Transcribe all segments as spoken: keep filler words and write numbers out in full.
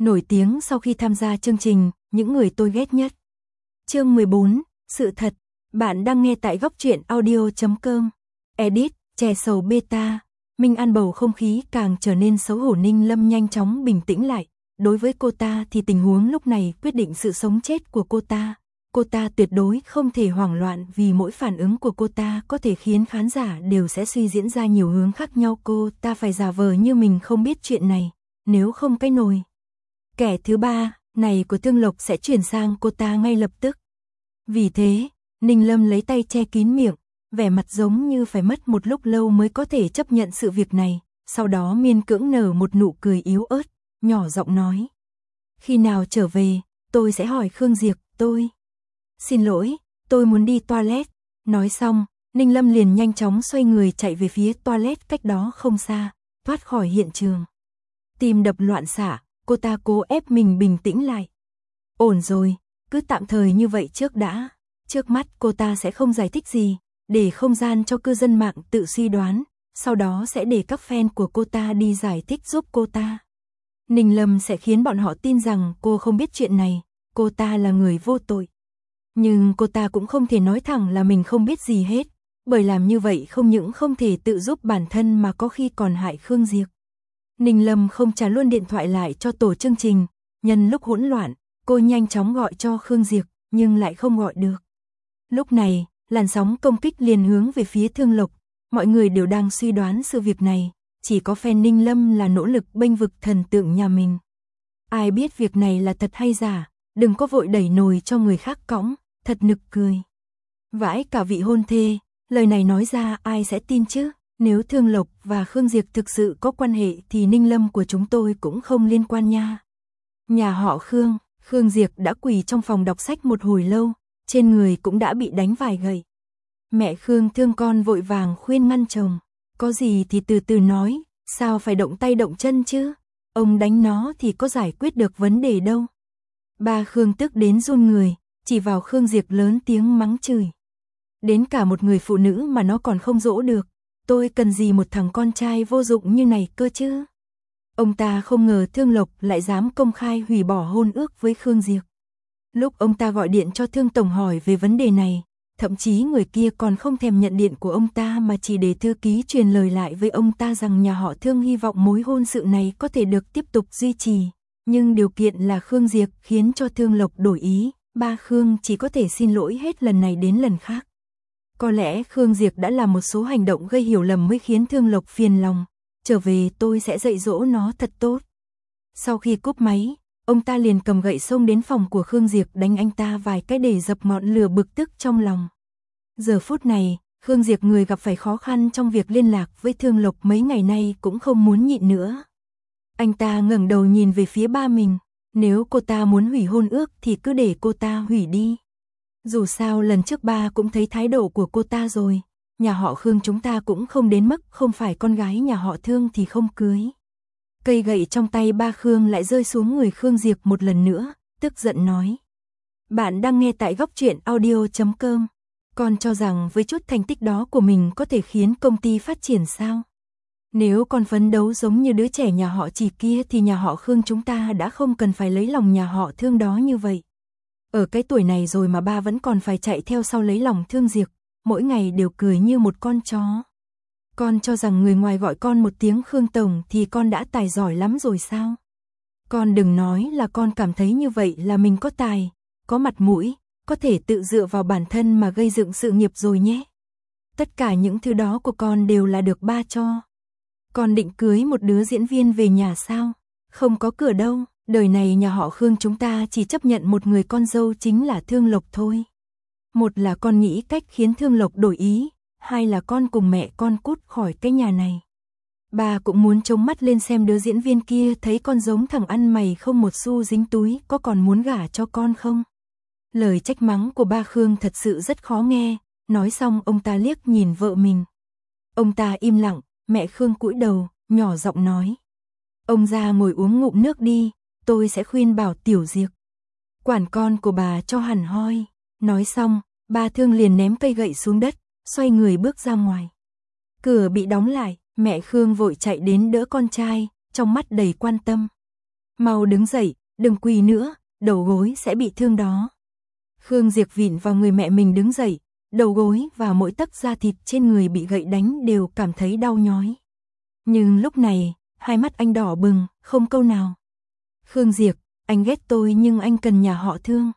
Nổi tiếng sau khi tham gia chương trình Những người tôi ghét nhất. Chương mười bốn, sự thật. Bạn đang nghe tại góc truyện audio chấm com. Edit, chè sầu beta. Minh An bầu không khí càng trở nên xấu hổ. Ninh Lâm nhanh chóng bình tĩnh lại. Đối với cô ta thì tình huống lúc này quyết định sự sống chết của cô ta. Cô ta tuyệt đối không thể hoảng loạn vì mỗi phản ứng của cô ta có thể khiến khán giả đều sẽ suy diễn ra nhiều hướng khác nhau. Cô ta phải giả vờ như mình không biết chuyện này, nếu không cái nồi kẻ thứ ba này của Thương Lộc sẽ chuyển sang cô ta ngay lập tức. Vì thế, Ninh Lâm lấy tay che kín miệng, vẻ mặt giống như phải mất một lúc lâu mới có thể chấp nhận sự việc này, sau đó miên cưỡng nở một nụ cười yếu ớt, nhỏ giọng nói: "Khi nào trở về, tôi sẽ hỏi Khương Diệp, tôi xin lỗi, tôi muốn đi toilet." Nói xong, Ninh Lâm liền nhanh chóng xoay người chạy về phía toilet cách đó không xa, thoát khỏi hiện trường. Tim đập loạn xạ, cô ta cố ép mình bình tĩnh lại. Ổn rồi, cứ tạm thời như vậy trước đã. Trước mắt cô ta sẽ không giải thích gì, để không gian cho cư dân mạng tự suy đoán, sau đó sẽ để các fan của cô ta đi giải thích giúp cô ta. Ninh Lâm sẽ khiến bọn họ tin rằng cô không biết chuyện này, cô ta là người vô tội. Nhưng cô ta cũng không thể nói thẳng là mình không biết gì hết, bởi làm như vậy không những không thể tự giúp bản thân mà có khi còn hại Khương Diệp. Ninh Lâm không trả luôn điện thoại lại cho tổ chương trình, nhân lúc hỗn loạn, cô nhanh chóng gọi cho Khương Diệp, nhưng lại không gọi được. Lúc này, làn sóng công kích liền hướng về phía Thương Lộc, mọi người đều đang suy đoán sự việc này, chỉ có fan Ninh Lâm là nỗ lực bênh vực thần tượng nhà mình. Ai biết việc này là thật hay giả, đừng có vội đẩy nồi cho người khác cõng, thật nực cười. Vãi cả vị hôn thê, lời này nói ra ai sẽ tin chứ? Nếu Thương Lộc và Khương Diệp thực sự có quan hệ thì Ninh Lâm của chúng tôi cũng không liên quan nha. Nhà họ Khương, Khương Diệp đã quỳ trong phòng đọc sách một hồi lâu, trên người cũng đã bị đánh vài gậy. Mẹ Khương thương con vội vàng khuyên ngăn chồng, có gì thì từ từ nói, sao phải động tay động chân chứ? Ông đánh nó thì có giải quyết được vấn đề đâu. Ba Khương tức đến run người, chỉ vào Khương Diệp lớn tiếng mắng chửi. Đến cả một người phụ nữ mà nó còn không dỗ được, tôi cần gì một thằng con trai vô dụng như này cơ chứ? Ông ta không ngờ Thương Lộc lại dám công khai hủy bỏ hôn ước với Khương Diệp. Lúc ông ta gọi điện cho Thương Tổng hỏi về vấn đề này, thậm chí người kia còn không thèm nhận điện của ông ta mà chỉ để thư ký truyền lời lại với ông ta rằng nhà họ Thương hy vọng mối hôn sự này có thể được tiếp tục duy trì. Nhưng điều kiện là Khương Diệp khiến cho Thương Lộc đổi ý, ba Khương chỉ có thể xin lỗi hết lần này đến lần khác. Có lẽ Khương Diệp đã làm một số hành động gây hiểu lầm mới khiến Thương Lộc phiền lòng. Trở về tôi sẽ dạy dỗ nó thật tốt. Sau khi cúp máy, ông ta liền cầm gậy xông đến phòng của Khương Diệp đánh anh ta vài cái để dập ngọn lửa bực tức trong lòng. Giờ phút này, Khương Diệp người gặp phải khó khăn trong việc liên lạc với Thương Lộc mấy ngày nay cũng không muốn nhịn nữa. Anh ta ngẩng đầu nhìn về phía ba mình, nếu cô ta muốn hủy hôn ước thì cứ để cô ta hủy đi. Dù sao lần trước ba cũng thấy thái độ của cô ta rồi, nhà họ Khương chúng ta cũng không đến mức không phải con gái nhà họ Thương thì không cưới. Cây gậy trong tay ba Khương lại rơi xuống người Khương Diệp một lần nữa, tức giận nói. Bạn đang nghe tại góc truyện audio chấm com. Con cho rằng với chút thành tích đó của mình có thể khiến công ty phát triển sao? Nếu con phấn đấu giống như đứa trẻ nhà họ Chỉ kia thì nhà họ Khương chúng ta đã không cần phải lấy lòng nhà họ Thương đó như vậy. Ở cái tuổi này rồi mà ba vẫn còn phải chạy theo sau lấy lòng Thương Diệp, mỗi ngày đều cười như một con chó. Con cho rằng người ngoài gọi con một tiếng Khương Tổng thì con đã tài giỏi lắm rồi sao? Con đừng nói là con cảm thấy như vậy là mình có tài, có mặt mũi, có thể tự dựa vào bản thân mà gây dựng sự nghiệp rồi nhé. Tất cả những thứ đó của con đều là được ba cho. Con định cưới một đứa diễn viên về nhà sao? Không có cửa đâu, đời này nhà họ Khương chúng ta chỉ chấp nhận một người con dâu chính là Thương Lộc thôi. Một là con nghĩ cách khiến Thương Lộc đổi ý, hai là con cùng mẹ con cút khỏi cái nhà này. Ba cũng muốn trông mắt lên xem đứa diễn viên kia thấy con giống thằng ăn mày không một xu dính túi có còn muốn gả cho con không. Lời trách mắng của ba Khương thật sự rất khó nghe, nói xong ông ta liếc nhìn vợ mình. Ông ta im lặng, mẹ Khương cúi đầu, nhỏ giọng nói. Ông ra ngồi uống ngụm nước đi, tôi sẽ khuyên bảo Tiểu Diệp. Quản con của bà cho hẳn hoi. Nói xong, ba Thương liền ném cây gậy xuống đất, xoay người bước ra ngoài. Cửa bị đóng lại, mẹ Khương vội chạy đến đỡ con trai, trong mắt đầy quan tâm. Mau đứng dậy, đừng quỳ nữa, đầu gối sẽ bị thương đó. Khương Diệp vịn vào người mẹ mình đứng dậy, đầu gối và mỗi tấc da thịt trên người bị gậy đánh đều cảm thấy đau nhói. Nhưng lúc này, hai mắt anh đỏ bừng, không câu nào. Khương Diệp, anh ghét tôi nhưng anh cần nhà họ Thương.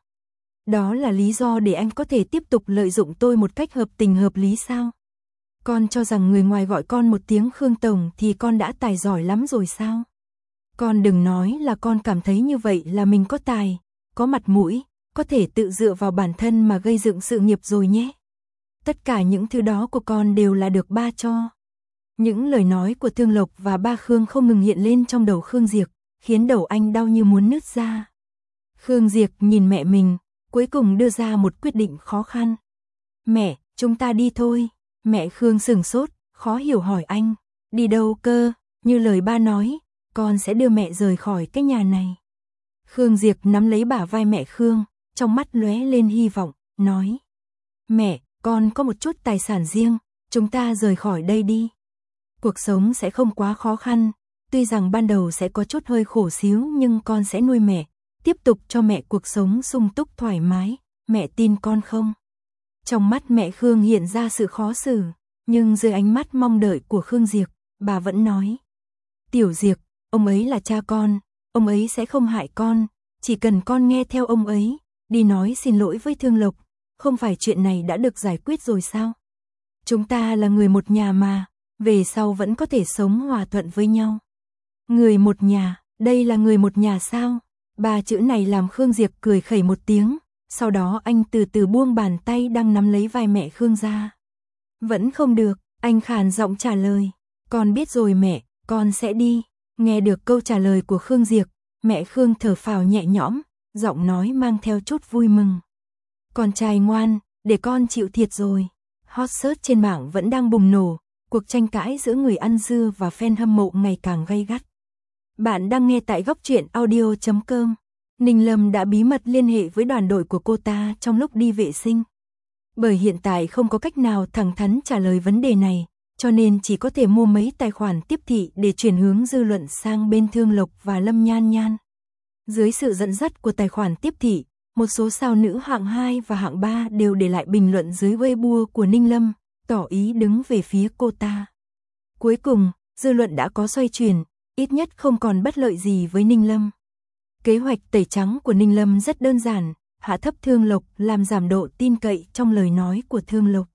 Đó là lý do để anh có thể tiếp tục lợi dụng tôi một cách hợp tình hợp lý sao? Con cho rằng người ngoài gọi con một tiếng Khương Tổng thì con đã tài giỏi lắm rồi sao? Con đừng nói là con cảm thấy như vậy là mình có tài, có mặt mũi, có thể tự dựa vào bản thân mà gây dựng sự nghiệp rồi nhé. Tất cả những thứ đó của con đều là được ba cho. Những lời nói của Thương Lộc và ba Khương không ngừng hiện lên trong đầu Khương Diệp, khiến đầu anh đau như muốn nứt ra. Khương Diệp nhìn mẹ mình, cuối cùng đưa ra một quyết định khó khăn. Mẹ, chúng ta đi thôi. Mẹ Khương sửng sốt, khó hiểu hỏi anh. Đi đâu cơ? Như lời ba nói, con sẽ đưa mẹ rời khỏi cái nhà này. Khương Diệp nắm lấy bả vai mẹ Khương, trong mắt lóe lên hy vọng, nói. Mẹ, con có một chút tài sản riêng, chúng ta rời khỏi đây đi. Cuộc sống sẽ không quá khó khăn, tuy rằng ban đầu sẽ có chút hơi khổ xíu nhưng con sẽ nuôi mẹ, tiếp tục cho mẹ cuộc sống sung túc thoải mái, mẹ tin con không? Trong mắt mẹ Khương hiện ra sự khó xử, nhưng dưới ánh mắt mong đợi của Khương Diệp, bà vẫn nói. Tiểu Diệp, ông ấy là cha con, ông ấy sẽ không hại con, chỉ cần con nghe theo ông ấy, đi nói xin lỗi với Thương Lộc, không phải chuyện này đã được giải quyết rồi sao? Chúng ta là người một nhà mà, về sau vẫn có thể sống hòa thuận với nhau. Người một nhà, đây là người một nhà sao? Ba chữ này làm Khương Diệp cười khẩy một tiếng, sau đó anh từ từ buông bàn tay đang nắm lấy vai mẹ Khương ra. Vẫn không được, anh khàn giọng trả lời. Con biết rồi mẹ, con sẽ đi. Nghe được câu trả lời của Khương Diệp, mẹ Khương thở phào nhẹ nhõm, giọng nói mang theo chút vui mừng. Con trai ngoan, để con chịu thiệt rồi. Hot search trên mạng vẫn đang bùng nổ, cuộc tranh cãi giữa người ăn dưa và fan hâm mộ ngày càng gay gắt. Bạn đang nghe tại góc truyện audio chấm com. Ninh Lâm đã bí mật liên hệ với đoàn đội của cô ta trong lúc đi vệ sinh. Bởi hiện tại không có cách nào thẳng thắn trả lời vấn đề này, cho nên chỉ có thể mua mấy tài khoản tiếp thị để chuyển hướng dư luận sang bên Thương Lộc và Lâm Nhan Nhan. Dưới sự dẫn dắt của tài khoản tiếp thị, một số sao nữ hạng hai và hạng ba đều để lại bình luận dưới Weibo của Ninh Lâm, tỏ ý đứng về phía cô ta. Cuối cùng, dư luận đã có xoay chuyển, ít nhất không còn bất lợi gì với Ninh Lâm. Kế hoạch tẩy trắng của Ninh Lâm rất đơn giản, hạ thấp Thương Lộc làm giảm độ tin cậy trong lời nói của Thương Lộc.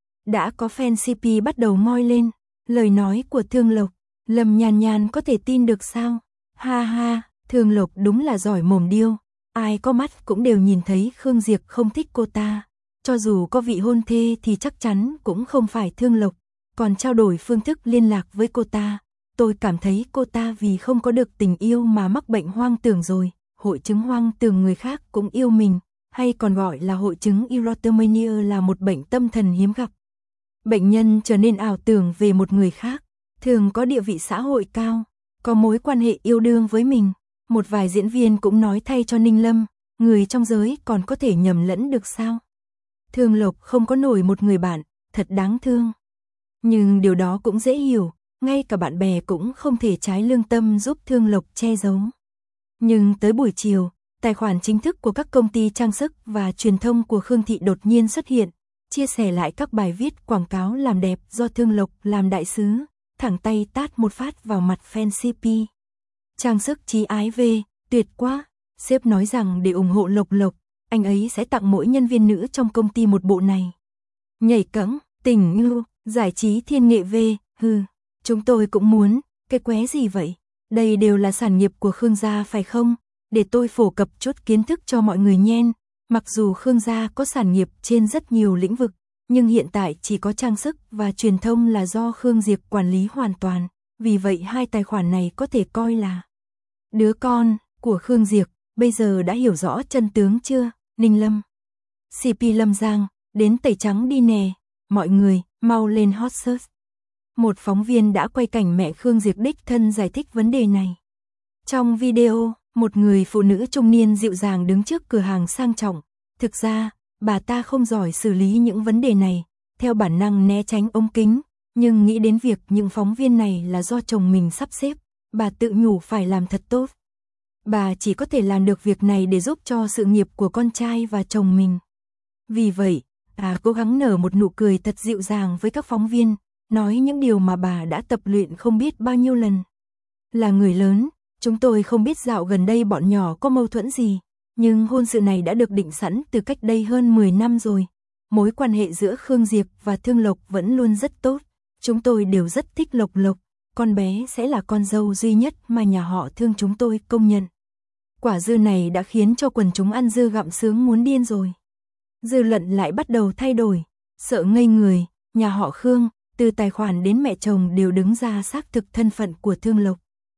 Đã có fan xê pê bắt đầu ngoi lên, lời nói của Thương Lộc, Lâm Nhan Nhan có thể tin được sao? Ha ha, Thương Lộc đúng là giỏi mồm điêu, ai có mắt cũng đều nhìn thấy Khương Diệp không thích cô ta. Cho dù có vị hôn thê thì chắc chắn cũng không phải Thương Lộc, còn trao đổi phương thức liên lạc với cô ta. Tôi cảm thấy cô ta vì không có được tình yêu mà mắc bệnh hoang tưởng rồi, hội chứng hoang tưởng người khác cũng yêu mình, hay còn gọi là hội chứng erotomania là một bệnh tâm thần hiếm gặp. Bệnh nhân trở nên ảo tưởng về một người khác, thường có địa vị xã hội cao, có mối quan hệ yêu đương với mình. Một vài diễn viên cũng nói thay cho Ninh Lâm, người trong giới còn có thể nhầm lẫn được sao? Thương Lộc không có nổi một người bạn, thật đáng thương. Nhưng điều đó cũng dễ hiểu, ngay cả bạn bè cũng không thể trái lương tâm giúp Thương Lộc che giấu. Nhưng tới buổi chiều, tài khoản chính thức của các công ty trang sức và truyền thông của Khương Thị đột nhiên xuất hiện, chia sẻ lại các bài viết quảng cáo làm đẹp do Thương Lộc làm đại sứ, thẳng tay tát một phát vào mặt fan xê pê. Trang sức chí ái về, tuyệt quá, sếp nói rằng để ủng hộ Lộc Lộc, anh ấy sẽ tặng mỗi nhân viên nữ trong công ty một bộ này. Nhảy cẫng, tình ngưu, giải trí thiên nghệ về, hừ, chúng tôi cũng muốn, cái qué gì vậy? Đây đều là sản nghiệp của Khương gia phải không? Để tôi phổ cập chút kiến thức cho mọi người nhen. Mặc dù Khương gia có sản nghiệp trên rất nhiều lĩnh vực, nhưng hiện tại chỉ có trang sức và truyền thông là do Khương Diệp quản lý hoàn toàn. Vì vậy hai tài khoản này có thể coi là đứa con của Khương Diệp. Bây giờ đã hiểu rõ chân tướng chưa, Ninh Lâm? xê pê Lâm Giang, đến tẩy trắng đi nè. Mọi người, mau lên hot search. Một phóng viên đã quay cảnh mẹ Khương Diệp đích thân giải thích vấn đề này. Trong video, một người phụ nữ trung niên dịu dàng đứng trước cửa hàng sang trọng. Thực ra, bà ta không giỏi xử lý những vấn đề này, theo bản năng né tránh ống kính, nhưng nghĩ đến việc những phóng viên này là do chồng mình sắp xếp, bà tự nhủ phải làm thật tốt. Bà chỉ có thể làm được việc này để giúp cho sự nghiệp của con trai và chồng mình. Vì vậy, bà cố gắng nở một nụ cười thật dịu dàng với các phóng viên, nói những điều mà bà đã tập luyện không biết bao nhiêu lần. Là người lớn, chúng tôi không biết dạo gần đây bọn nhỏ có mâu thuẫn gì, nhưng hôn sự này đã được định sẵn từ cách đây hơn mười năm rồi. Mối quan hệ giữa Khương Diệp và Thương Lộc vẫn luôn rất tốt. Chúng tôi đều rất thích Lộc Lộc, con bé sẽ là con dâu duy nhất mà nhà họ Thương chúng tôi công nhận. Quả dưa này đã khiến cho quần chúng ăn dưa gặm sướng muốn điên rồi. Dư luận lại bắt đầu thay đổi, sợ ngây người, nhà họ Khương, từ tài khoản đến mẹ chồng đều đứng ra xác thực thân phận của Thương Lộc.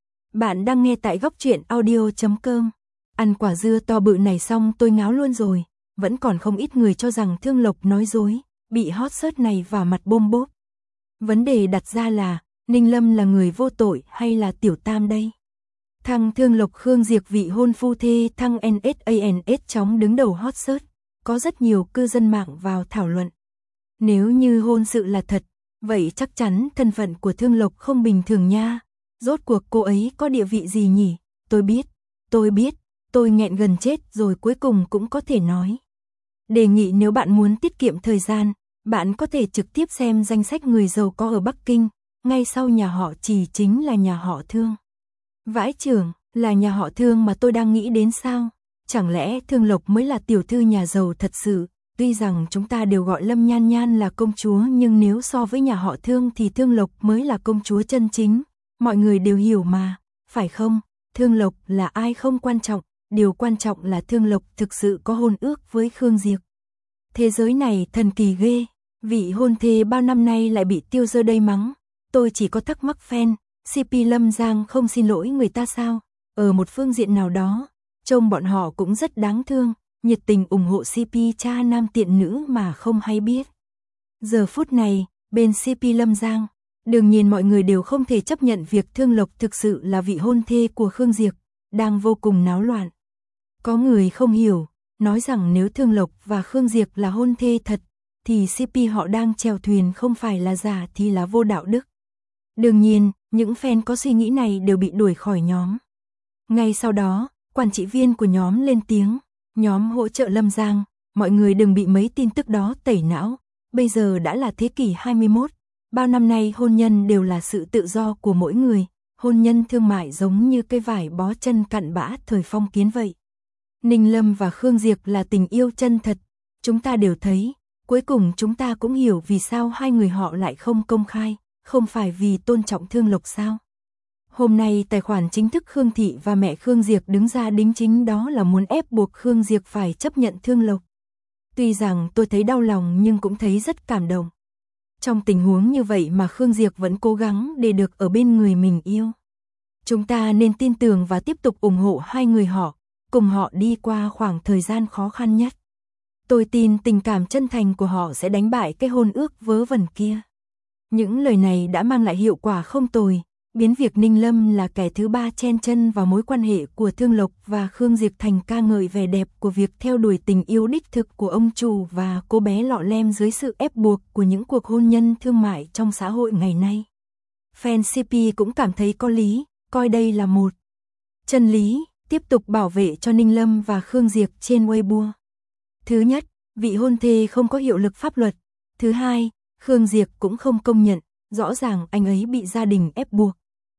Bạn đang nghe tại góc truyện audio chấm com. Ăn quả dưa to bự này xong tôi ngáo luôn rồi, vẫn còn không ít người cho rằng Thương Lộc nói dối, bị hot search này vào mặt bôm bốp. Vấn đề đặt ra là, Ninh Lâm là người vô tội hay là tiểu tam đây? Thằng Thương Lộc Khương Diệp vị hôn phu thê thăng en ét a en ét chóng đứng đầu hot search, có rất nhiều cư dân mạng vào thảo luận. Nếu như hôn sự là thật, vậy chắc chắn thân phận của Thương Lộc không bình thường nha. Rốt cuộc cô ấy có địa vị gì nhỉ? Tôi biết, tôi biết, tôi nghẹn gần chết rồi cuối cùng cũng có thể nói. Đề nghị nếu bạn muốn tiết kiệm thời gian, bạn có thể trực tiếp xem danh sách người giàu có ở Bắc Kinh, ngay sau nhà họ Trì chính là nhà họ Thương. Vãi chưởng, là nhà họ Thương mà tôi đang nghĩ đến sao? Chẳng lẽ Thương Lộc mới là tiểu thư nhà giàu thật sự? Tuy rằng chúng ta đều gọi Lâm Nhan Nhan là công chúa nhưng nếu so với nhà họ Thương thì Thương Lộc mới là công chúa chân chính. Mọi người đều hiểu mà, phải không? Thương Lộc là ai không quan trọng, điều quan trọng là Thương Lộc thực sự có hôn ước với Khương Diệp. Thế giới này thần kỳ ghê, vị hôn thê bao năm nay lại bị Tiêu Dơ đây mắng. Tôi chỉ có thắc mắc fan, xê pê Lâm Giang không xin lỗi người ta sao? Ở một phương diện nào đó, trông bọn họ cũng rất đáng thương, nhiệt tình ủng hộ xê pê cha nam tiện nữ mà không hay biết. Giờ phút này, bên xê pê Lâm Giang, đương nhiên mọi người đều không thể chấp nhận việc Thương Lộc thực sự là vị hôn thê của Khương Diệp, đang vô cùng náo loạn. Có người không hiểu, nói rằng nếu Thương Lộc và Khương Diệp là hôn thê thật, thì xê pê họ đang chèo thuyền không phải là giả thì là vô đạo đức. Đương nhiên, những fan có suy nghĩ này đều bị đuổi khỏi nhóm. Ngay sau đó, quản trị viên của nhóm lên tiếng, nhóm hỗ trợ Lâm Giang, mọi người đừng bị mấy tin tức đó tẩy não, bây giờ đã là thế kỷ hai mươi mốt, bao năm nay hôn nhân đều là sự tự do của mỗi người, hôn nhân thương mại giống như cây vải bó chân cặn bã thời phong kiến vậy. Ninh Lâm và Khương Diệp là tình yêu chân thật, chúng ta đều thấy, cuối cùng chúng ta cũng hiểu vì sao hai người họ lại không công khai, không phải vì tôn trọng Thương Lộc sao. Hôm nay tài khoản chính thức Khương Thị và mẹ Khương Diệp đứng ra đính chính đó là muốn ép buộc Khương Diệp phải chấp nhận Thương Lộc. Tuy rằng tôi thấy đau lòng nhưng cũng thấy rất cảm động. Trong tình huống như vậy mà Khương Diệp vẫn cố gắng để được ở bên người mình yêu. Chúng ta nên tin tưởng và tiếp tục ủng hộ hai người họ, cùng họ đi qua khoảng thời gian khó khăn nhất. Tôi tin tình cảm chân thành của họ sẽ đánh bại cái hôn ước vớ vẩn kia. Những lời này đã mang lại hiệu quả không tồi, biến việc Ninh Lâm là kẻ thứ ba chen chân vào mối quan hệ của Thương Lộc và Khương Diệp thành ca ngợi vẻ đẹp của việc theo đuổi tình yêu đích thực của ông chủ và cô bé lọ lem dưới sự ép buộc của những cuộc hôn nhân thương mại trong xã hội ngày nay. Fan xê pê cũng cảm thấy có lý, coi đây là một chân lý, tiếp tục bảo vệ cho Ninh Lâm và Khương Diệp trên Weibo. Thứ nhất, vị hôn thê không có hiệu lực pháp luật. Thứ hai, Khương Diệp cũng không công nhận, rõ ràng anh ấy bị gia đình ép buộc.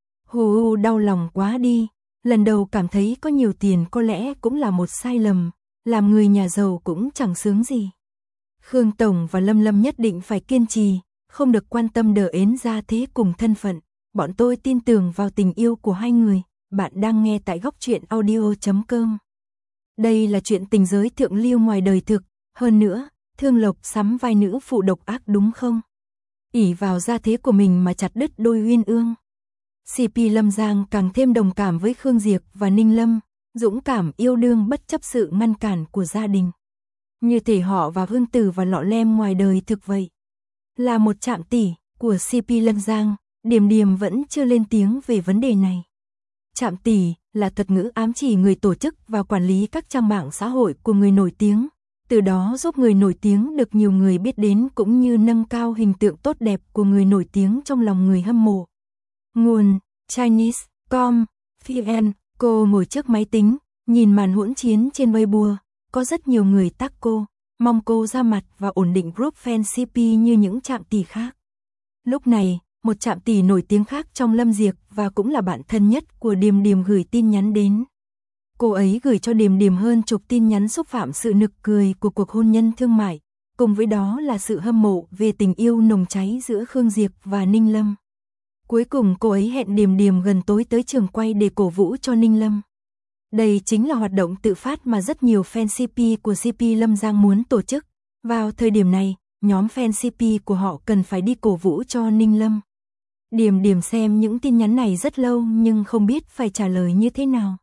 Hù đau lòng quá đi, lần đầu cảm thấy có nhiều tiền có lẽ cũng là một sai lầm, làm người nhà giàu cũng chẳng sướng gì. Khương Tổng và Lâm Lâm nhất định phải kiên trì, không được quan tâm đờ ến ra thế cùng thân phận, bọn tôi tin tưởng vào tình yêu của hai người, bạn đang nghe tại góc truyện audio chấm com. Đây là chuyện tình giới thượng lưu ngoài đời thực, hơn nữa, Thương Lộc sắm vai nữ phụ độc ác đúng không? Ỷ vào gia thế của mình mà chặt đứt đôi uyên ương. xê pê Lâm Giang càng thêm đồng cảm với Khương Diệp và Ninh Lâm, dũng cảm yêu đương bất chấp sự ngăn cản của gia đình. Như thể họ và Hương Tử và Lọ Lem ngoài đời thực vậy. Là một trạm tỷ của xê pê Lâm Giang, Điềm Điềm vẫn chưa lên tiếng về vấn đề này. Trạm tỷ là thuật ngữ ám chỉ người tổ chức và quản lý các trang mạng xã hội của người nổi tiếng, từ đó giúp người nổi tiếng được nhiều người biết đến cũng như nâng cao hình tượng tốt đẹp của người nổi tiếng trong lòng người hâm mộ. Nguồn Chinese chấm com, vn Cô ngồi trước máy tính, nhìn màn hỗn chiến trên Weibo, có rất nhiều người tag cô, mong cô ra mặt và ổn định group fan xê pê như những trạm tỷ khác. Lúc này, một trạm tỷ nổi tiếng khác trong Lâm Diệc và cũng là bạn thân nhất của Điềm Điềm gửi tin nhắn đến. Cô ấy gửi cho Điềm Điềm hơn chục tin nhắn xúc phạm sự nực cười của cuộc hôn nhân thương mại, cùng với đó là sự hâm mộ về tình yêu nồng cháy giữa Khương Diệp và Ninh Lâm. Cuối cùng cô ấy hẹn Điềm Điềm gần tối tới trường quay để cổ vũ cho Ninh Lâm. Đây chính là hoạt động tự phát mà rất nhiều fan xê pê của xê pê Lâm Giang muốn tổ chức. Vào thời điểm này, nhóm fan xê pê của họ cần phải đi cổ vũ cho Ninh Lâm. Điềm Điềm xem những tin nhắn này rất lâu nhưng không biết phải trả lời như thế nào.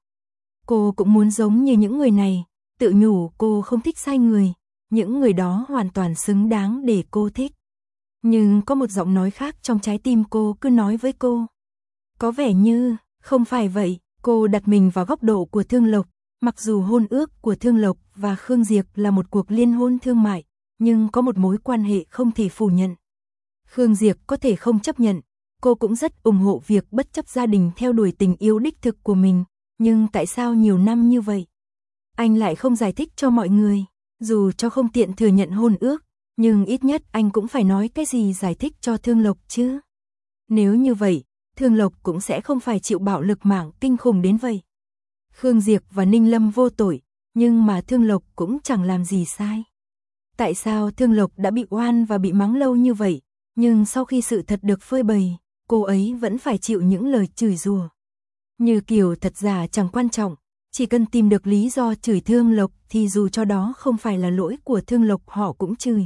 Cô cũng muốn giống như những người này, tự nhủ cô không thích sai người, những người đó hoàn toàn xứng đáng để cô thích. Nhưng có một giọng nói khác trong trái tim cô cứ nói với cô. Có vẻ như, không phải vậy, cô đặt mình vào góc độ của Thương Lộc, mặc dù hôn ước của Thương Lộc và Khương Diệp là một cuộc liên hôn thương mại, nhưng có một mối quan hệ không thể phủ nhận. Khương Diệp có thể không chấp nhận, cô cũng rất ủng hộ việc bất chấp gia đình theo đuổi tình yêu đích thực của mình, nhưng tại sao nhiều năm như vậy? Anh lại không giải thích cho mọi người, dù cho không tiện thừa nhận hôn ước, nhưng ít nhất anh cũng phải nói cái gì giải thích cho Thương Lộc chứ. Nếu như vậy, Thương Lộc cũng sẽ không phải chịu bạo lực mạng kinh khủng đến vậy. Khương Diệp và Ninh Lâm vô tội, nhưng mà Thương Lộc cũng chẳng làm gì sai. Tại sao Thương Lộc đã bị oan và bị mắng lâu như vậy, nhưng sau khi sự thật được phơi bày, cô ấy vẫn phải chịu những lời chửi rủa. Như kiểu thật giả chẳng quan trọng, chỉ cần tìm được lý do chửi Thương Lộc thì dù cho đó không phải là lỗi của Thương Lộc họ cũng chửi.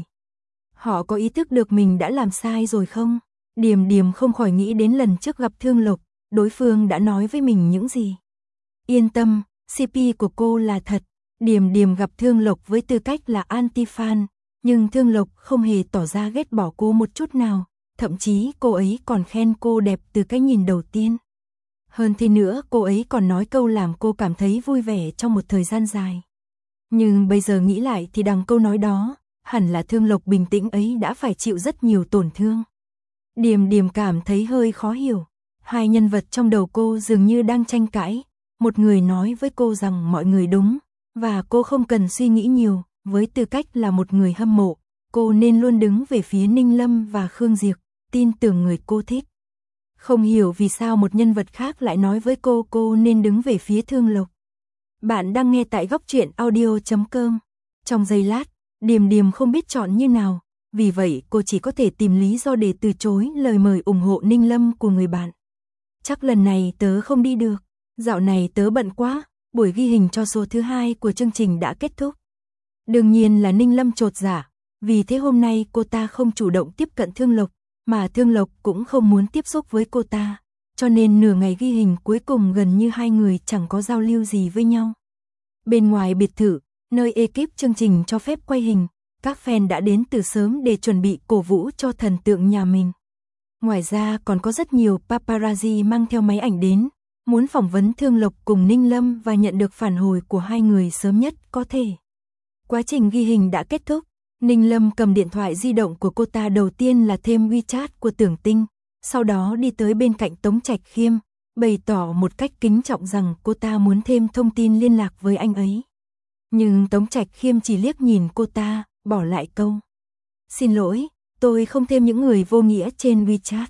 Họ có ý thức được mình đã làm sai rồi không? Điềm Điềm không khỏi nghĩ đến lần trước gặp Thương Lộc, đối phương đã nói với mình những gì. Yên tâm, xê pê của cô là thật. Điềm Điềm gặp Thương Lộc với tư cách là anti-fan, nhưng Thương Lộc không hề tỏ ra ghét bỏ cô một chút nào, thậm chí cô ấy còn khen cô đẹp từ cái nhìn đầu tiên. Hơn thế nữa cô ấy còn nói câu làm cô cảm thấy vui vẻ trong một thời gian dài. Nhưng bây giờ nghĩ lại thì đằng câu nói đó, hẳn là Thương Lộc bình tĩnh ấy đã phải chịu rất nhiều tổn thương. Điềm Điềm cảm thấy hơi khó hiểu, hai nhân vật trong đầu cô dường như đang tranh cãi, một người nói với cô rằng mọi người đúng, và cô không cần suy nghĩ nhiều, với tư cách là một người hâm mộ, cô nên luôn đứng về phía Ninh Lâm và Khương Diệp, tin tưởng người cô thích. Không hiểu vì sao một nhân vật khác lại nói với cô cô nên đứng về phía Thương Lộc. Bạn đang nghe tại góc truyện audio chấm com. Trong giây lát, Điềm Điềm không biết chọn như nào, vì vậy cô chỉ có thể tìm lý do để từ chối lời mời ủng hộ Ninh Lâm của người bạn. Chắc lần này tớ không đi được, dạo này tớ bận quá, buổi ghi hình cho số thứ hai của chương trình đã kết thúc. Đương nhiên là Ninh Lâm chột dạ, vì thế hôm nay cô ta không chủ động tiếp cận Thương Lộc, mà Thương Lộc cũng không muốn tiếp xúc với cô ta, cho nên nửa ngày ghi hình cuối cùng gần như hai người chẳng có giao lưu gì với nhau. Bên ngoài biệt thự, nơi ekip chương trình cho phép quay hình, các fan đã đến từ sớm để chuẩn bị cổ vũ cho thần tượng nhà mình. Ngoài ra còn có rất nhiều paparazzi mang theo máy ảnh đến, muốn phỏng vấn Thương Lộc cùng Ninh Lâm và nhận được phản hồi của hai người sớm nhất có thể. Quá trình ghi hình đã kết thúc, Ninh Lâm cầm điện thoại di động của cô ta đầu tiên là thêm WeChat của Tưởng Tinh, sau đó đi tới bên cạnh Tống Trạch Khiêm, bày tỏ một cách kính trọng rằng cô ta muốn thêm thông tin liên lạc với anh ấy. Nhưng Tống Trạch Khiêm chỉ liếc nhìn cô ta, bỏ lại câu: "Xin lỗi, tôi không thêm những người vô nghĩa trên WeChat."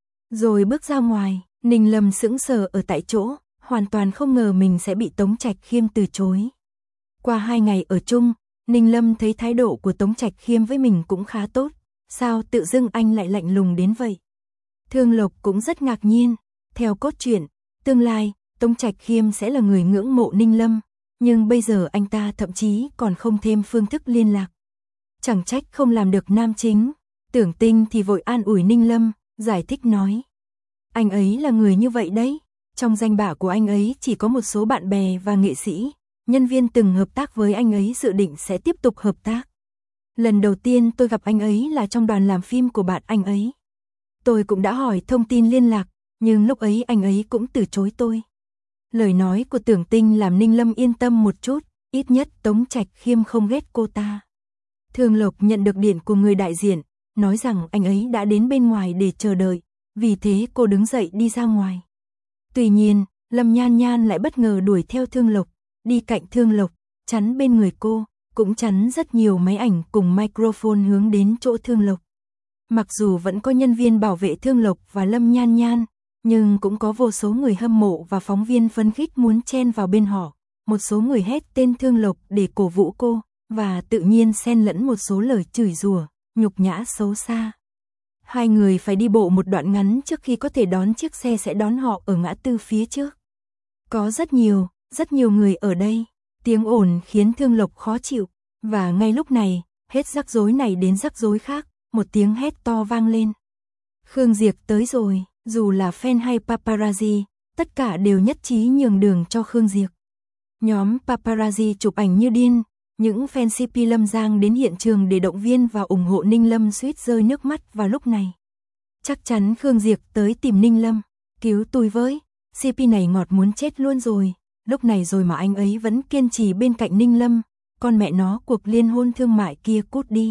Rồi bước ra ngoài, Ninh Lâm sững sờ ở tại chỗ, hoàn toàn không ngờ mình sẽ bị Tống Trạch Khiêm từ chối. Qua hai ngày ở chung, Ninh Lâm thấy thái độ của Tống Trạch Khiêm với mình cũng khá tốt, sao tự dưng anh lại lạnh lùng đến vậy? Thương Lộc cũng rất ngạc nhiên, theo cốt truyện, tương lai, Tống Trạch Khiêm sẽ là người ngưỡng mộ Ninh Lâm, nhưng bây giờ anh ta thậm chí còn không thêm phương thức liên lạc. Chẳng trách không làm được nam chính, Tưởng Tinh thì vội an ủi Ninh Lâm, giải thích nói: "Anh ấy là người như vậy đấy, trong danh bạ của anh ấy chỉ có một số bạn bè và nghệ sĩ, nhân viên từng hợp tác với anh ấy dự định sẽ tiếp tục hợp tác. Lần đầu tiên tôi gặp anh ấy là trong đoàn làm phim của bạn anh ấy. Tôi cũng đã hỏi thông tin liên lạc, nhưng lúc ấy anh ấy cũng từ chối tôi." Lời nói của Tưởng Tinh làm Ninh Lâm yên tâm một chút, ít nhất Tống Trạch Khiêm không ghét cô ta. Thương Lộc nhận được điện của người đại diện, nói rằng anh ấy đã đến bên ngoài để chờ đợi, vì thế cô đứng dậy đi ra ngoài. Tuy nhiên, Lâm Nhan Nhan lại bất ngờ đuổi theo Thương Lộc, đi cạnh Thương Lộc, chắn bên người cô, cũng chắn rất nhiều máy ảnh cùng microphone hướng đến chỗ Thương Lộc. Mặc dù vẫn có nhân viên bảo vệ Thương Lộc và Lâm Nhan Nhan, nhưng cũng có vô số người hâm mộ và phóng viên phấn khích muốn chen vào bên họ. Một số người hét tên Thương Lộc để cổ vũ cô, và tự nhiên xen lẫn một số lời chửi rủa, nhục nhã xấu xa. Hai người phải đi bộ một đoạn ngắn trước khi có thể đón chiếc xe sẽ đón họ ở ngã tư phía trước. Có rất nhiều, rất nhiều người ở đây. Tiếng ồn khiến Thương Lộc khó chịu, và ngay lúc này, hết rắc rối này đến rắc rối khác, một tiếng hét to vang lên. Khương Diệp tới rồi, dù là fan hay paparazzi, tất cả đều nhất trí nhường đường cho Khương Diệp. Nhóm paparazzi chụp ảnh như điên, những fan xê pê Lâm Giang đến hiện trường để động viên và ủng hộ Ninh Lâm suýt rơi nước mắt vào lúc này. Chắc chắn Khương Diệp tới tìm Ninh Lâm, cứu tôi với, xê pê này ngọt muốn chết luôn rồi, lúc này rồi mà anh ấy vẫn kiên trì bên cạnh Ninh Lâm, con mẹ nó cuộc liên hôn thương mại kia cút đi.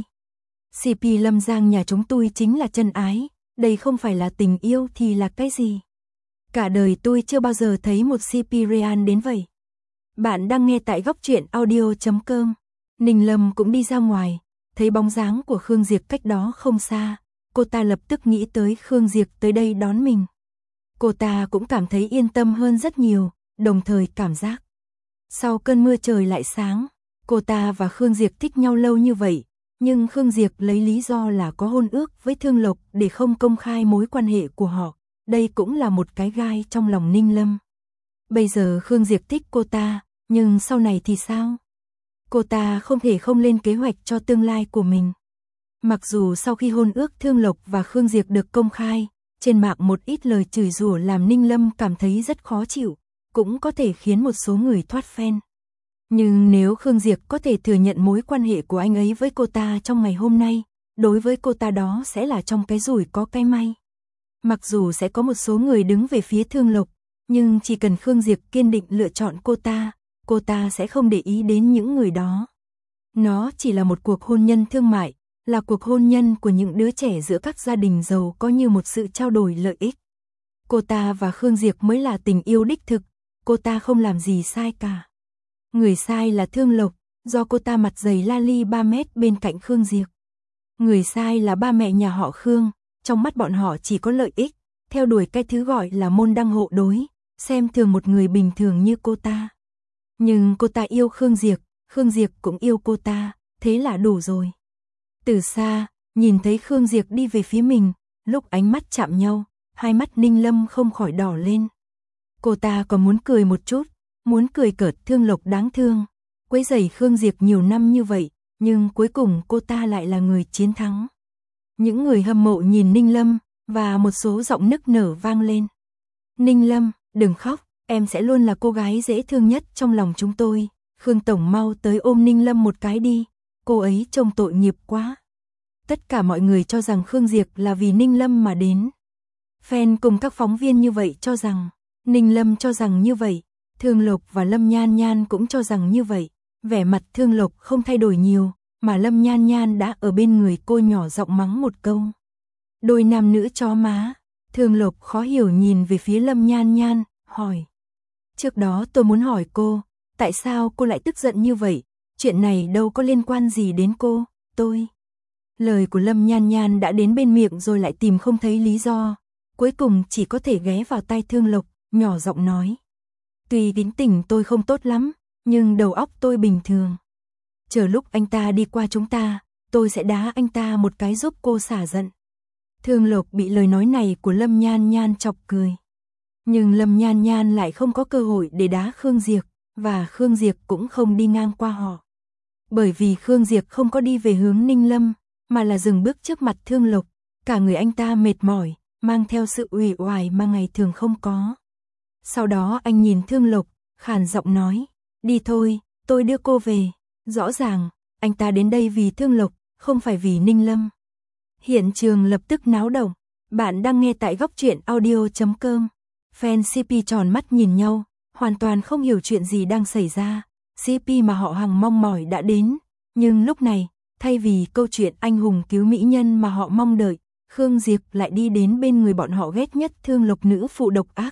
xê pê Lâm Giang nhà chúng tôi chính là chân ái, đây không phải là tình yêu thì là cái gì? Cả đời tôi chưa bao giờ thấy một xê pê real đến vậy. Bạn đang nghe tại góc truyện audio chấm com. Ninh Lâm cũng đi ra ngoài, thấy bóng dáng của Khương Diệp cách đó không xa, cô ta lập tức nghĩ tới Khương Diệp tới đây đón mình. Cô ta cũng cảm thấy yên tâm hơn rất nhiều, đồng thời cảm giác. Sau cơn mưa trời lại sáng, cô ta và Khương Diệp thích nhau lâu như vậy, nhưng Khương Diệp lấy lý do là có hôn ước với Thương Lộc để không công khai mối quan hệ của họ, đây cũng là một cái gai trong lòng Ninh Lâm. Bây giờ Khương Diệp thích cô ta, nhưng sau này thì sao? Cô ta không thể không lên kế hoạch cho tương lai của mình. Mặc dù sau khi hôn ước Thương Lộc và Khương Diệp được công khai, trên mạng một ít lời chửi rủa làm Ninh Lâm cảm thấy rất khó chịu, cũng có thể khiến một số người thoát fan. Nhưng nếu Khương Diệp có thể thừa nhận mối quan hệ của anh ấy với cô ta trong ngày hôm nay, đối với cô ta đó sẽ là trong cái rủi có cái may. Mặc dù sẽ có một số người đứng về phía Thương Lộc, nhưng chỉ cần Khương Diệp kiên định lựa chọn cô ta, cô ta sẽ không để ý đến những người đó. Nó chỉ là một cuộc hôn nhân thương mại, là cuộc hôn nhân của những đứa trẻ giữa các gia đình giàu có như một sự trao đổi lợi ích. Cô ta và Khương Diệp mới là tình yêu đích thực, cô ta không làm gì sai cả. Người sai là Thương Lộc, do cô ta mặt dày la li ba mét bên cạnh Khương Diệp. Người sai là ba mẹ nhà họ Khương, trong mắt bọn họ chỉ có lợi ích, theo đuổi cái thứ gọi là môn đăng hộ đối, xem thường một người bình thường như cô ta. Nhưng cô ta yêu Khương Diệp, Khương Diệp cũng yêu cô ta, thế là đủ rồi. Từ xa, nhìn thấy Khương Diệp đi về phía mình, lúc ánh mắt chạm nhau, hai mắt Ninh Lâm không khỏi đỏ lên. Cô ta còn muốn cười một chút, muốn cười cợt Thương Lộc đáng thương, quấy rầy Khương Diệp nhiều năm như vậy, nhưng cuối cùng cô ta lại là người chiến thắng. Những người hâm mộ nhìn Ninh Lâm, và một số giọng nức nở vang lên. Ninh Lâm, đừng khóc, em sẽ luôn là cô gái dễ thương nhất trong lòng chúng tôi. Khương Tổng mau tới ôm Ninh Lâm một cái đi, cô ấy trông tội nghiệp quá. Tất cả mọi người cho rằng Khương Diệp là vì Ninh Lâm mà đến. Fan cùng các phóng viên như vậy cho rằng, Ninh Lâm cho rằng như vậy, Thương Lộc và Lâm Nhan Nhan cũng cho rằng như vậy. Vẻ mặt Thương Lộc không thay đổi nhiều, mà Lâm Nhan Nhan đã ở bên người cô nhỏ giọng mắng một câu. Đôi nam nữ chó má. Thương Lộc khó hiểu nhìn về phía Lâm Nhan Nhan, hỏi. Trước đó tôi muốn hỏi cô, tại sao cô lại tức giận như vậy? Chuyện này đâu có liên quan gì đến cô, tôi. Lời của Lâm Nhan Nhan đã đến bên miệng rồi lại tìm không thấy lý do. Cuối cùng chỉ có thể ghé vào tai Thương Lộc, nhỏ giọng nói. Tuy tính tình tôi không tốt lắm, nhưng đầu óc tôi bình thường. Chờ lúc anh ta đi qua chúng ta, tôi sẽ đá anh ta một cái giúp cô xả giận. Thương Lộc bị lời nói này của Lâm Nhan Nhan chọc cười. Nhưng Lâm Nhan Nhan lại không có cơ hội để đá Khương Diệp, và Khương Diệp cũng không đi ngang qua họ. Bởi vì Khương Diệp không có đi về hướng Ninh Lâm, mà là dừng bước trước mặt Thương Lộc, cả người anh ta mệt mỏi, mang theo sự uể oải mà ngày thường không có. Sau đó anh nhìn Thương Lộc, khàn giọng nói, đi thôi, tôi đưa cô về. Rõ ràng, anh ta đến đây vì Thương Lộc, không phải vì Ninh Lâm. Hiện trường lập tức náo động. Bạn đang nghe tại góc truyện audio chấm com. Fan xê pê tròn mắt nhìn nhau, hoàn toàn không hiểu chuyện gì đang xảy ra. xê pê mà họ hằng mong mỏi đã đến. Nhưng lúc này, thay vì câu chuyện anh hùng cứu mỹ nhân mà họ mong đợi, Khương Diệp lại đi đến bên người bọn họ ghét nhất Thương Lộc nữ phụ độc ác.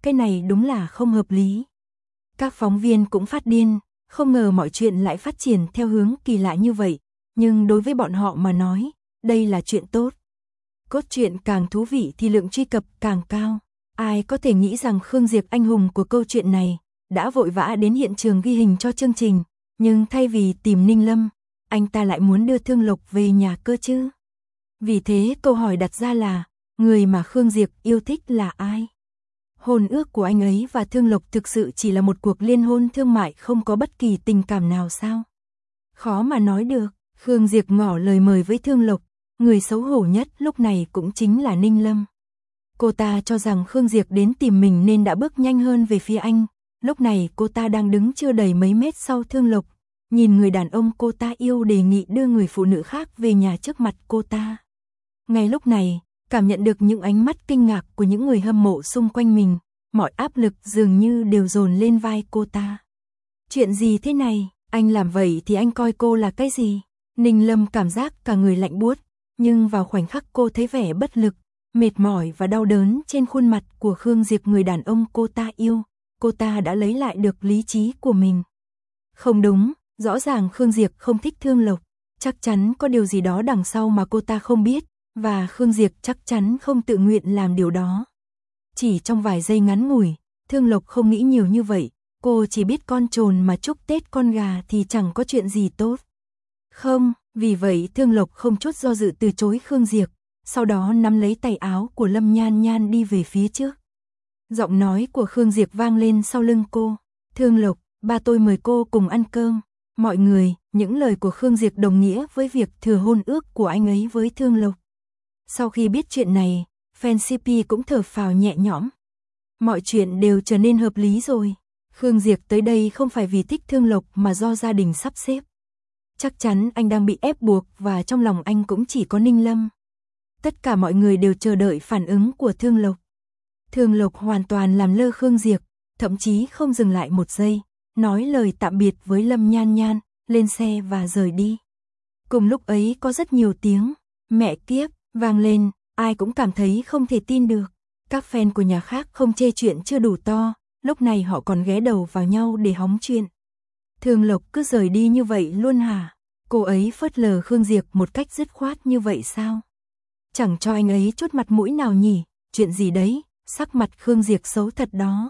cái này đúng là không hợp lý. Các phóng viên cũng phát điên, không ngờ mọi chuyện lại phát triển theo hướng kỳ lạ như vậy, nhưng đối với bọn họ mà nói, đây là chuyện tốt. Cốt truyện càng thú vị thì lượng truy cập càng cao. Ai có thể nghĩ rằng Khương Diệp anh hùng của câu chuyện này đã vội vã đến hiện trường ghi hình cho chương trình, nhưng thay vì tìm Ninh Lâm, anh ta lại muốn đưa Thương Lộc về nhà cơ chứ. Vì thế câu hỏi đặt ra là, người mà Khương Diệp yêu thích là ai? Hôn ước của anh ấy và Thương Lộc thực sự chỉ là một cuộc liên hôn thương mại không có bất kỳ tình cảm nào sao? Khó mà nói được. Khương Diệp ngỏ lời mời với Thương Lộc, người xấu hổ nhất lúc này cũng chính là Ninh Lâm. Cô ta cho rằng Khương Diệp đến tìm mình nên đã bước nhanh hơn về phía anh, lúc này cô ta đang đứng chưa đầy mấy mét sau Thương Lộc, nhìn người đàn ông cô ta yêu đề nghị đưa người phụ nữ khác về nhà trước mặt cô ta. Ngay lúc này, cảm nhận được những ánh mắt kinh ngạc của những người hâm mộ xung quanh mình, mọi áp lực dường như đều dồn lên vai cô ta. Chuyện gì thế này, anh làm vậy thì anh coi cô là cái gì? Ninh Lâm cảm giác cả người lạnh buốt, nhưng vào khoảnh khắc cô thấy vẻ bất lực, mệt mỏi và đau đớn trên khuôn mặt của Khương Diệp người đàn ông cô ta yêu, cô ta đã lấy lại được lý trí của mình. Không đúng, rõ ràng Khương Diệp không thích Thương Lộc, chắc chắn có điều gì đó đằng sau mà cô ta không biết, và Khương Diệp chắc chắn không tự nguyện làm điều đó. Chỉ trong vài giây ngắn ngủi, Thương Lộc không nghĩ nhiều như vậy, cô chỉ biết con trồn mà chúc Tết con gà thì chẳng có chuyện gì tốt. Không, vì vậy Thương Lộc không chút do dự từ chối Khương Diệp, sau đó nắm lấy tay áo của Lâm Nhan Nhan đi về phía trước. Giọng nói của Khương Diệp vang lên sau lưng cô, Thương Lộc, ba tôi mời cô cùng ăn cơm. Mọi người, những lời của Khương Diệp đồng nghĩa với việc thừa hôn ước của anh ấy với Thương Lộc. Sau khi biết chuyện này, fan xê pê cũng thở phào nhẹ nhõm. Mọi chuyện đều trở nên hợp lý rồi. Khương Diệp tới đây không phải vì thích Thương Lộc mà do gia đình sắp xếp. Chắc chắn anh đang bị ép buộc và trong lòng anh cũng chỉ có Ninh Lâm. Tất cả mọi người đều chờ đợi phản ứng của Thương Lộc. Thương Lộc hoàn toàn làm lơ Khương Diệp, thậm chí không dừng lại một giây, nói lời tạm biệt với Lâm Nhan Nhan, lên xe và rời đi. Cùng lúc ấy có rất nhiều tiếng mẹ kiếp vang lên, ai cũng cảm thấy không thể tin được. Các fan của nhà khác không chê chuyện chưa đủ to, lúc này họ còn ghé đầu vào nhau để hóng chuyện. Thương Lộc cứ rời đi như vậy luôn hả? Cô ấy phớt lờ Khương Diệp một cách dứt khoát như vậy sao? Chẳng cho anh ấy chút mặt mũi nào nhỉ? Chuyện gì đấy? Sắc mặt Khương Diệp xấu thật đó.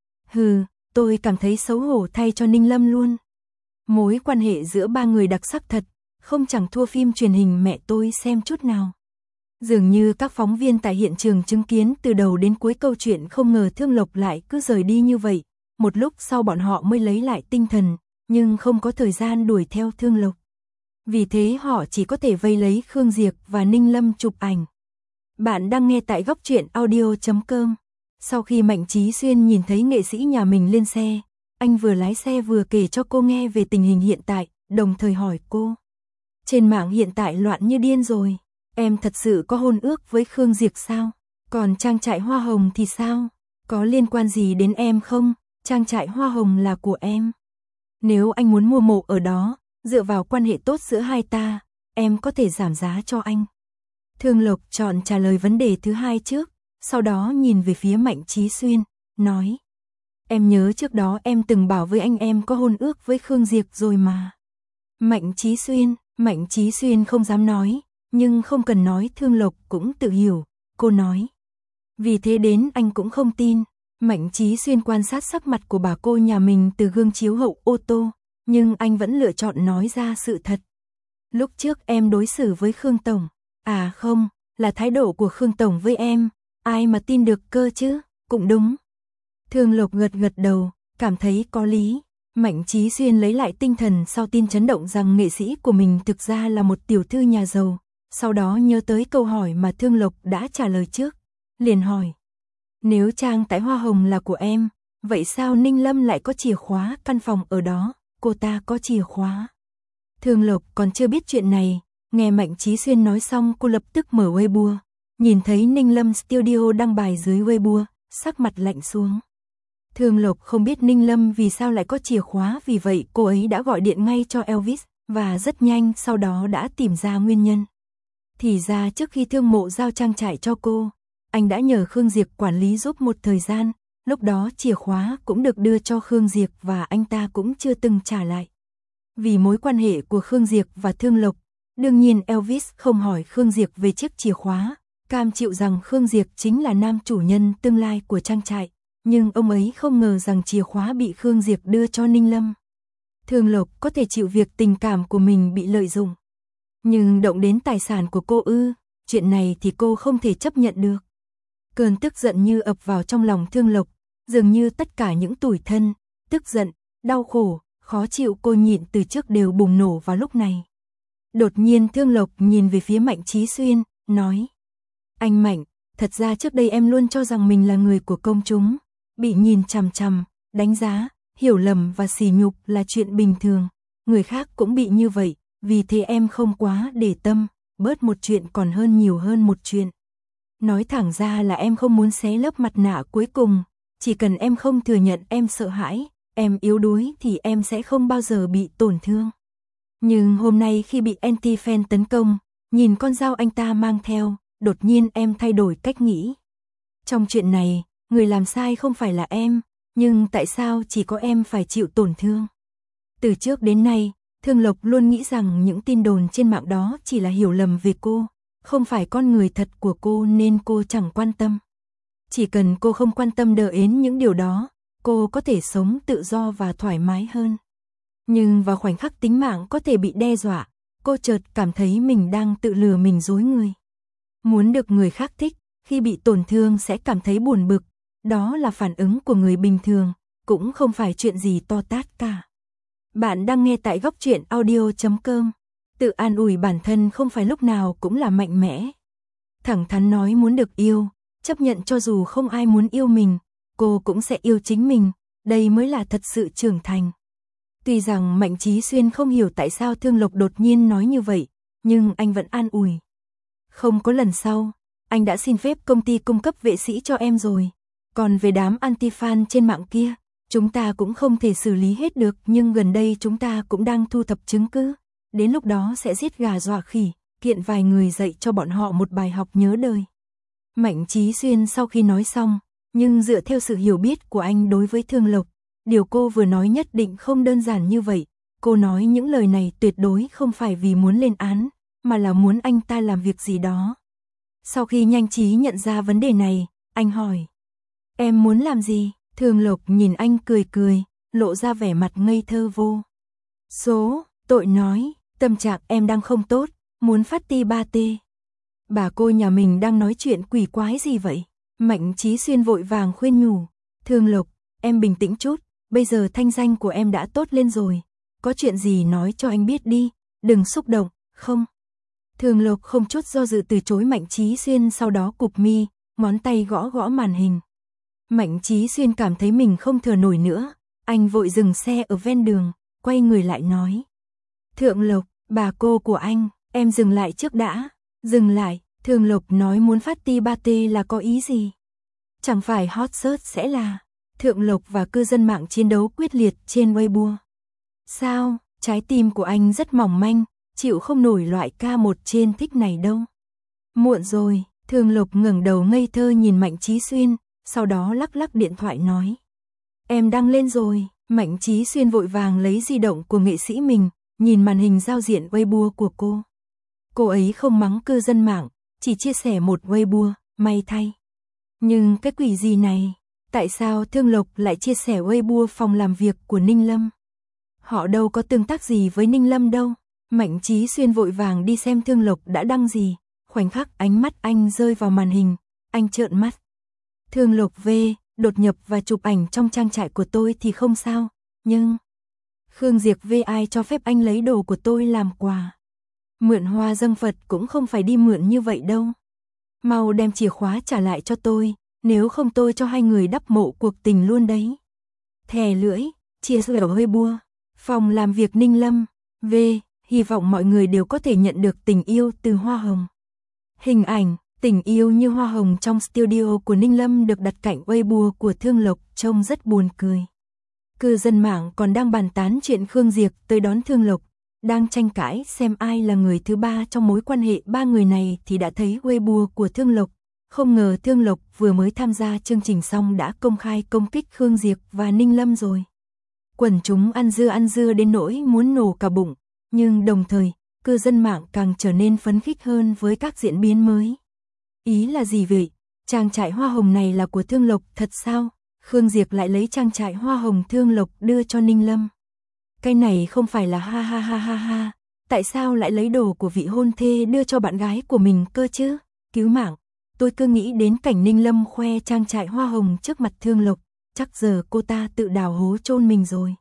Hừ, tôi cảm thấy xấu hổ thay cho Ninh Lâm luôn. Mối quan hệ giữa ba người đặc sắc thật, không chẳng thua phim truyền hình mẹ tôi xem chút nào. Dường như các phóng viên tại hiện trường chứng kiến từ đầu đến cuối câu chuyện, không ngờ Thương Lộc lại cứ rời đi như vậy. Một lúc sau bọn họ mới lấy lại tinh thần, nhưng không có thời gian đuổi theo Thương Lộc. Vì thế họ chỉ có thể vây lấy Khương Diệp và Ninh Lâm chụp ảnh. Bạn đang nghe tại góc truyện audio chấm com. Sau khi Mạnh Chí Xuyên nhìn thấy nghệ sĩ nhà mình lên xe, anh vừa lái xe vừa kể cho cô nghe về tình hình hiện tại, đồng thời hỏi cô. Trên mạng hiện tại loạn như điên rồi, em thật sự có hôn ước với Khương Diệp sao? Còn trang trại Hoa Hồng thì sao? Có liên quan gì đến em không? Trang trại Hoa Hồng là của em. Nếu anh muốn mua mộ ở đó, dựa vào quan hệ tốt giữa hai ta, em có thể giảm giá cho anh. Thương Lộc chọn trả lời vấn đề thứ hai trước, sau đó nhìn về phía Mạnh Chí Xuyên, nói. Em nhớ trước đó em từng bảo với anh em có hôn ước với Khương Diệp rồi mà. Mạnh Chí Xuyên, Mạnh Chí Xuyên không dám nói, nhưng không cần nói Thương Lộc cũng tự hiểu, cô nói. Vì thế đến anh cũng không tin. Mạnh Chí Xuyên quan sát sắc mặt của bà cô nhà mình từ gương chiếu hậu ô tô, nhưng anh vẫn lựa chọn nói ra sự thật. Lúc trước em đối xử với Khương Tổng, à không, là thái độ của Khương Tổng với em, ai mà tin được cơ chứ, cũng đúng. Thương Lộc gật gật đầu, cảm thấy có lý. Mạnh Chí Xuyên lấy lại tinh thần sau tin chấn động rằng nghệ sĩ của mình thực ra là một tiểu thư nhà giàu, sau đó nhớ tới câu hỏi mà Thương Lộc đã trả lời trước, liền hỏi. Nếu trang tại Hoa Hồng là của em, vậy sao Ninh Lâm lại có chìa khóa căn phòng ở đó, cô ta có chìa khóa. Thương Lộc còn chưa biết chuyện này, nghe Mạnh Chí Xuyên nói xong cô lập tức mở Weibo, nhìn thấy Ninh Lâm Studio đăng bài dưới Weibo, sắc mặt lạnh xuống. Thương Lộc không biết Ninh Lâm vì sao lại có chìa khóa, vì vậy cô ấy đã gọi điện ngay cho Elvis, và rất nhanh sau đó đã tìm ra nguyên nhân. Thì ra trước khi Thương Mộ giao trang trại cho cô, anh đã nhờ Khương Diệp quản lý giúp một thời gian, lúc đó chìa khóa cũng được đưa cho Khương Diệp và anh ta cũng chưa từng trả lại. Vì mối quan hệ của Khương Diệp và Thương Lộc, đương nhiên Elvis không hỏi Khương Diệp về chiếc chìa khóa, cam chịu rằng Khương Diệp chính là nam chủ nhân tương lai của trang trại, nhưng ông ấy không ngờ rằng chìa khóa bị Khương Diệp đưa cho Ninh Lâm. Thương Lộc có thể chịu việc tình cảm của mình bị lợi dụng, nhưng động đến tài sản của cô ư, chuyện này thì cô không thể chấp nhận được. Cơn tức giận như ập vào trong lòng Thương Lộc, dường như tất cả những tủi thân, tức giận, đau khổ, khó chịu cô nhịn từ trước đều bùng nổ vào lúc này. Đột nhiên Thương Lộc nhìn về phía Mạnh Chí Xuyên, nói: Anh Mạnh, thật ra trước đây em luôn cho rằng mình là người của công chúng, bị nhìn chằm chằm, đánh giá, hiểu lầm và sỉ nhục là chuyện bình thường, người khác cũng bị như vậy, vì thế em không quá để tâm, bớt một chuyện còn hơn nhiều hơn một chuyện. Nói thẳng ra là em không muốn xé lớp mặt nạ cuối cùng, chỉ cần em không thừa nhận em sợ hãi, em yếu đuối thì em sẽ không bao giờ bị tổn thương. Nhưng hôm nay khi bị anti-fan tấn công, nhìn con dao anh ta mang theo, đột nhiên em thay đổi cách nghĩ. Trong chuyện này, người làm sai không phải là em, nhưng tại sao chỉ có em phải chịu tổn thương? Từ trước đến nay, Thương Lộc luôn nghĩ rằng những tin đồn trên mạng đó chỉ là hiểu lầm về cô, không phải con người thật của cô nên cô chẳng quan tâm. Chỉ cần cô không quan tâm đến những điều đó, cô có thể sống tự do và thoải mái hơn. Nhưng vào khoảnh khắc tính mạng có thể bị đe dọa, cô chợt cảm thấy mình đang tự lừa mình dối người. Muốn được người khác thích, khi bị tổn thương sẽ cảm thấy buồn bực, đó là phản ứng của người bình thường, cũng không phải chuyện gì to tát cả. Bạn đang nghe tại góc truyện audio chấm com. Tự an ủi bản thân không phải lúc nào cũng là mạnh mẽ. Thẳng thắn nói muốn được yêu, chấp nhận cho dù không ai muốn yêu mình, cô cũng sẽ yêu chính mình, đây mới là thật sự trưởng thành. Tuy rằng Mạnh Chí Xuyên không hiểu tại sao Thương Lộc đột nhiên nói như vậy, nhưng anh vẫn an ủi. Không có lần sau, anh đã xin phép công ty cung cấp vệ sĩ cho em rồi. Còn về đám anti-fan trên mạng kia, chúng ta cũng không thể xử lý hết được, nhưng gần đây chúng ta cũng đang thu thập chứng cứ. Đến lúc đó sẽ giết gà dọa khỉ, kiện vài người dạy cho bọn họ một bài học nhớ đời. Mạnh Chí Xuyên sau khi nói xong, nhưng dựa theo sự hiểu biết của anh đối với Thương Lộc, điều cô vừa nói nhất định không đơn giản như vậy. Cô nói những lời này tuyệt đối không phải vì muốn lên án, mà là muốn anh ta làm việc gì đó. Sau khi nhanh trí nhận ra vấn đề này, anh hỏi: Em muốn làm gì? Thương Lộc nhìn anh cười cười, lộ ra vẻ mặt ngây thơ vô số, tội nói, tâm trạng em đang không tốt, muốn phát ti ba tê. Bà cô nhà mình đang nói chuyện quỷ quái gì vậy? Mạnh Chí Xuyên vội vàng khuyên nhủ: Thương Lộc, em bình tĩnh chút, bây giờ thanh danh của em đã tốt lên rồi, có chuyện gì nói cho anh biết đi, đừng xúc động, không? Thương Lộc không chút do dự từ chối Mạnh Chí Xuyên, sau đó cụp mi, ngón tay gõ gõ màn hình. Mạnh Chí Xuyên cảm thấy mình không thở nổi nữa, anh vội dừng xe ở ven đường, quay người lại nói: Thượng Lộc, bà cô của anh, em dừng lại trước đã. Dừng lại, Thương Lộc nói muốn phát ti ba tê là có ý gì? Chẳng phải hot search sẽ là Thượng Lộc và cư dân mạng chiến đấu quyết liệt trên Weibo. Sao, trái tim của anh rất mỏng manh, chịu không nổi loại ca một trên thích này đâu. Muộn rồi, Thương Lộc ngẩng đầu ngây thơ nhìn Mạnh Chí Xuyên, sau đó lắc lắc điện thoại nói: Em đăng lên rồi. Mạnh Chí Xuyên vội vàng lấy di động của nghệ sĩ mình, nhìn màn hình giao diện Weibo của cô. Cô ấy không mắng cư dân mạng, chỉ chia sẻ một Weibo, may thay. Nhưng cái quỷ gì này? Tại sao Thương Lộc lại chia sẻ Weibo phòng làm việc của Ninh Lâm? Họ đâu có tương tác gì với Ninh Lâm đâu. Mạnh Chí Xuyên vội vàng đi xem Thương Lộc đã đăng gì. Khoảnh khắc ánh mắt anh rơi vào màn hình, anh trợn mắt. Thương Lộc V, đột nhập và chụp ảnh trong trang trại của tôi thì không sao, nhưng Khương Diệp V ai cho phép anh lấy đồ của tôi làm quà? Mượn hoa dâng Phật cũng không phải đi mượn như vậy đâu. Mau đem chìa khóa trả lại cho tôi, nếu không tôi cho hai người đắp mộ cuộc tình luôn đấy. Thè lưỡi, chia sẻ hơi bua. Phòng làm việc Ninh Lâm V, hy vọng mọi người đều có thể nhận được tình yêu từ hoa hồng. Hình ảnh tình yêu như hoa hồng trong studio của Ninh Lâm được đặt cạnh Weibo của Thương Lộc, trông rất buồn cười. Cư dân mạng còn đang bàn tán chuyện Khương Diệp tới đón Thương Lộc, đang tranh cãi xem ai là người thứ ba trong mối quan hệ ba người này thì đã thấy Weibo của Thương Lộc, Không ngờ Thương Lộc vừa mới tham gia chương trình xong đã công khai công kích Khương Diệp và Ninh Lâm rồi. Quần chúng ăn dưa ăn dưa đến nỗi muốn nổ cả bụng, nhưng đồng thời, cư dân mạng càng trở nên phấn khích hơn với các diễn biến mới. Ý là gì vậy? Trang trại hoa hồng này là của Thương Lộc thật sao? Khương Diệp lại lấy trang trại hoa hồng Thương Lộc đưa cho Ninh Lâm. Cái này không phải là ha ha ha ha ha, tại sao lại lấy đồ của vị hôn thê đưa cho bạn gái của mình cơ chứ? Cứu mạng, tôi cứ nghĩ đến cảnh Ninh Lâm khoe trang trại hoa hồng trước mặt Thương Lộc, chắc giờ cô ta tự đào hố chôn mình rồi.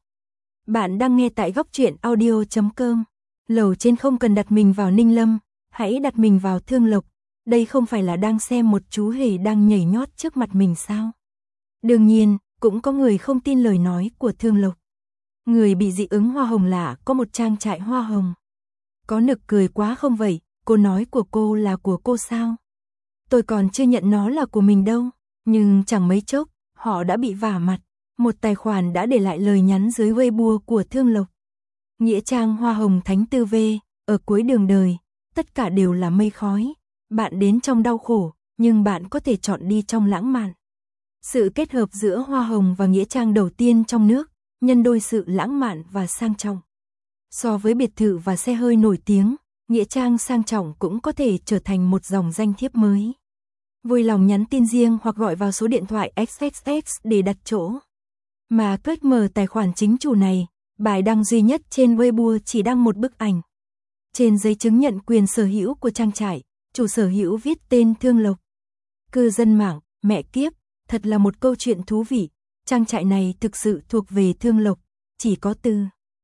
Bạn đang nghe tại góc truyện audio chấm com. Lầu trên không cần đặt mình vào Ninh Lâm, hãy đặt mình vào Thương Lộc. Đây không phải là đang xem một chú hề đang nhảy nhót trước mặt mình sao? Đương nhiên, cũng có người không tin lời nói của Thương Lộc. Người bị dị ứng hoa hồng lạ có một trang trại hoa hồng. Có nực cười quá không vậy? Cô nói của cô là của cô sao? Tôi còn chưa nhận nó là của mình đâu. Nhưng chẳng mấy chốc, họ đã bị vả mặt. Một tài khoản đã để lại lời nhắn dưới Weibo của Thương Lộc. Nghĩa trang hoa hồng Thánh Tư V, ở cuối đường đời, tất cả đều là mây khói. Bạn đến trong đau khổ, nhưng bạn có thể chọn đi trong lãng mạn. Sự kết hợp giữa hoa hồng và nghĩa trang đầu tiên trong nước, nhân đôi sự lãng mạn và sang trọng. So với biệt thự và xe hơi nổi tiếng, nghĩa trang sang trọng cũng có thể trở thành một dòng danh thiếp mới. Vui lòng nhắn tin riêng hoặc gọi vào số điện thoại x x x để đặt chỗ. Mà click mở tài khoản chính chủ này, bài đăng duy nhất trên Weibo chỉ đăng một bức ảnh. Trên giấy chứng nhận quyền sở hữu của trang trại, chủ sở hữu viết tên Thương Lộc. Cư dân mạng, mẹ kiếp, thật là một câu chuyện thú vị. Trang trại này thực sự thuộc về Thương Lộc, chỉ có từ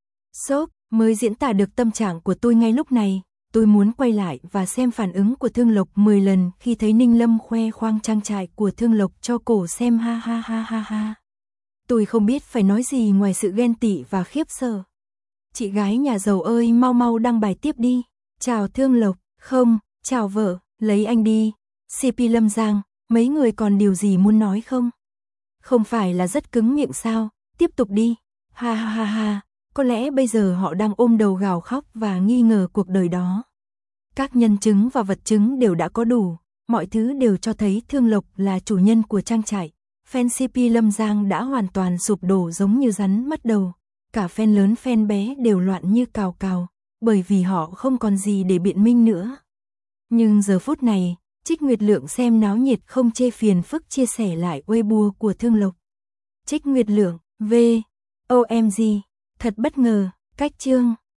sốc mới diễn tả được tâm trạng của tôi ngay lúc này. Tôi muốn quay lại và xem phản ứng của Thương Lộc mười lần khi thấy Ninh Lâm khoe khoang trang trại của Thương Lộc cho cổ xem, ha ha ha ha ha. Tôi không biết phải nói gì ngoài sự ghen tị và khiếp sợ. Chị gái nhà giàu ơi, mau mau đăng bài tiếp đi. Chào Thương Lộc, không, chào vợ, lấy anh đi. xê pê Lâm Giang, mấy người còn điều gì muốn nói không? Không phải là rất cứng miệng sao, tiếp tục đi. Ha ha ha ha, có lẽ bây giờ họ đang ôm đầu gào khóc và nghi ngờ cuộc đời đó. Các nhân chứng và vật chứng đều đã có đủ, mọi thứ đều cho thấy Thương Lộc là chủ nhân của trang trại. Fan xê pê Lâm Giang đã hoàn toàn sụp đổ giống như rắn mất đầu. Cả fan lớn fan bé đều loạn như cào cào, bởi vì họ không còn gì để biện minh nữa. Nhưng giờ phút này, Trích Nguyệt Lượng xem náo nhiệt không chê phiền phức chia sẻ lại Weibo của Thương Lộc. Trích Nguyệt Lượng, V, o em giê, thật bất ngờ, cách chương.